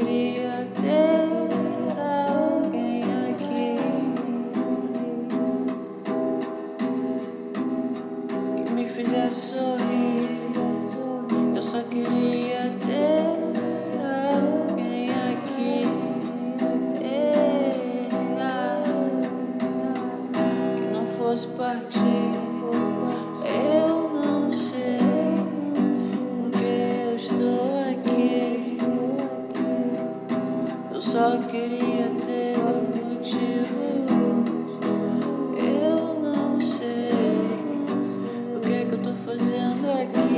queria ter alguém aqui que me fizesse sorrir. Eu só queria ter alguém aqui que não fosse partir. Eu não sei porque eu estou aqui. Eu só queria ter um motivo. Eu não sei o que é que eu tô fazendo aqui.